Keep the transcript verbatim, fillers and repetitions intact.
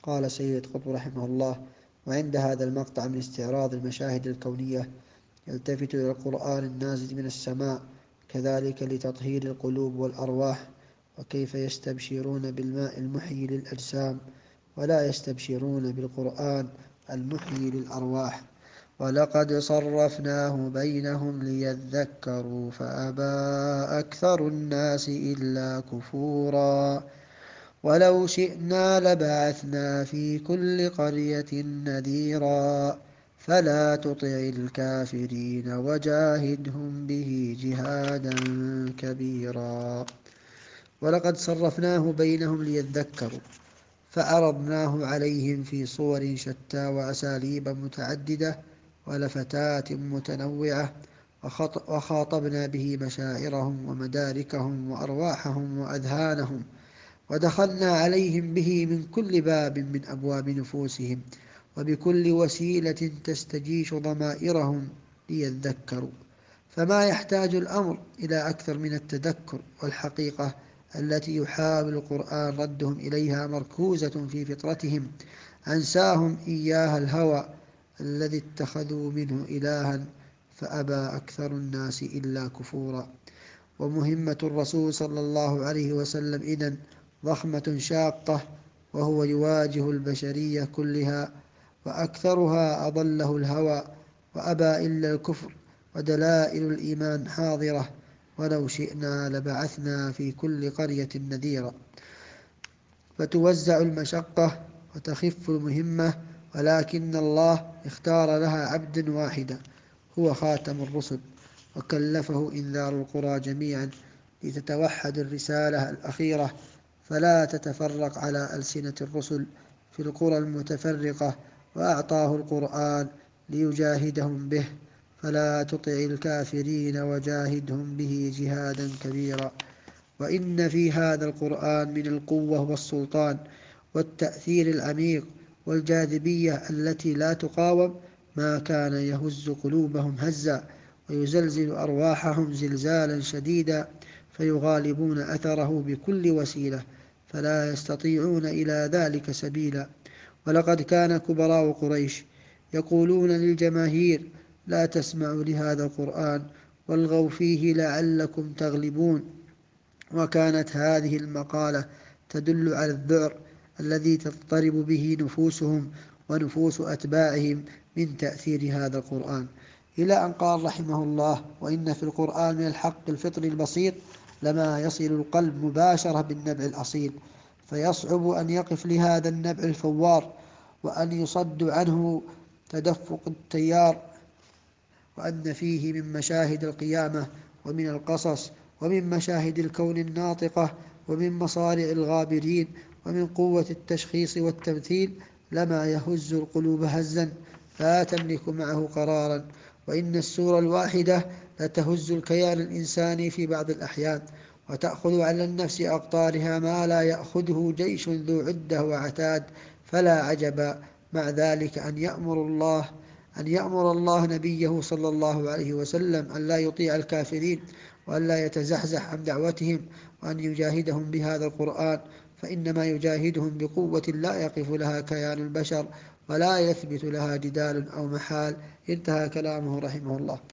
قال سيد قطب رحمه الله: وعند هذا المقطع من استعراض المشاهد الكونية يلتفت إلى القرآن النازل من السماء كذلك لتطهير القلوب والأرواح، وكيف يستبشرون بالماء المحيي للأجسام ولا يستبشرون بالقرآن المحيي للأرواح. ولقد صرفناه بينهم ليذكروا فأبى أكثر الناس إلا كفورا ولو شئنا لبعثنا في كل قرية نذيرا فلا تطع الكافرين وجاهدهم به جهادا كبيرا. ولقد صرفناه بينهم ليذكروا فعرضناه عليهم في صور شتى وأساليب متعددة ولفتات متنوعة، وخاطبنا به مشاعرهم ومداركهم وأرواحهم وأذهانهم، ودخلنا عليهم به من كل باب من أبواب نفوسهم وبكل وسيلة تستجيش ضمائرهم ليذكروا. فما يحتاج الأمر إلى أكثر من التذكر، والحقيقة التي يحاول القرآن ردهم إليها مركوزة في فطرتهم أنساهم إياها الهوى الذي اتخذوا منه إلها فأبى أكثر الناس إلا كفورا. ومهمة الرسول صلى الله عليه وسلم إذن ضخمة شاقة، وهو يواجه البشرية كلها وأكثرها أضله الهوى وأبى إلا الكفر، ودلائل الإيمان حاضرة. ولو شئنا لبعثنا في كل قرية نذيرا. فتوزع المشقة وتخف المهمة، ولكن الله اختار لها عبدا واحدا هو خاتم الرسل، وكلفه إنذار القرى جميعا لتتوحد الرسالة الأخيرة فلا تتفرق على ألسنة الرسل في القرى المتفرقة، وأعطاه القرآن ليجاهدهم به فلا تطع الكافرين وجاهدهم به جهادا كبيرا. وإن في هذا القرآن من القوة والسلطان والتأثير العميق والجاذبية التي لا تقاوم ما كان يهز قلوبهم هزا ويزلزل أرواحهم زلزالا شديدا، فيغالبون أثره بكل وسيلة فلا يستطيعون إلى ذلك سبيلا. ولقد كان كبراء قريش يقولون للجماهير: لا تسمعوا لهذا القرآن والغوا فيه لعلكم تغلبون. وكانت هذه المقالة تدل على الذعر الذي تضطرب به نفوسهم ونفوس أتباعهم من تأثير هذا القرآن، إلى أن قال رحمه الله: وإن في القرآن من الحق الفطري البسيط لما يصل القلب مباشرة بالنبع الأصيل، فيصعب أن يقف لهذا النبع الفوار، وأن يصد عنه تدفق التيار. وأن فيه من مشاهد القيامة ومن القصص ومن مشاهد الكون الناطقة ومن مصارع الغابرين ومن قوة التشخيص والتمثيل لما يهز القلوب هزا لا تملك معه قرارا. وإن السورة الواحدة لتهز الكيان الإنساني في بعض الأحيان، وتأخذ على النفس أقطارها ما لا يأخذه جيش ذو عدة وعتاد. فلا عجب مع ذلك أن يأمر الله أن يأمر الله نبيه صلى الله عليه وسلم أن لا يطيع الكافرين وأن لا يتزحزح عن دعوتهم، وأن يجاهدهم بهذا القرآن، فإنما يجاهدهم بقوة لا يقف لها كيان البشر ولا يثبت لها جدال أو محال. انتهى كلامه رحمه الله.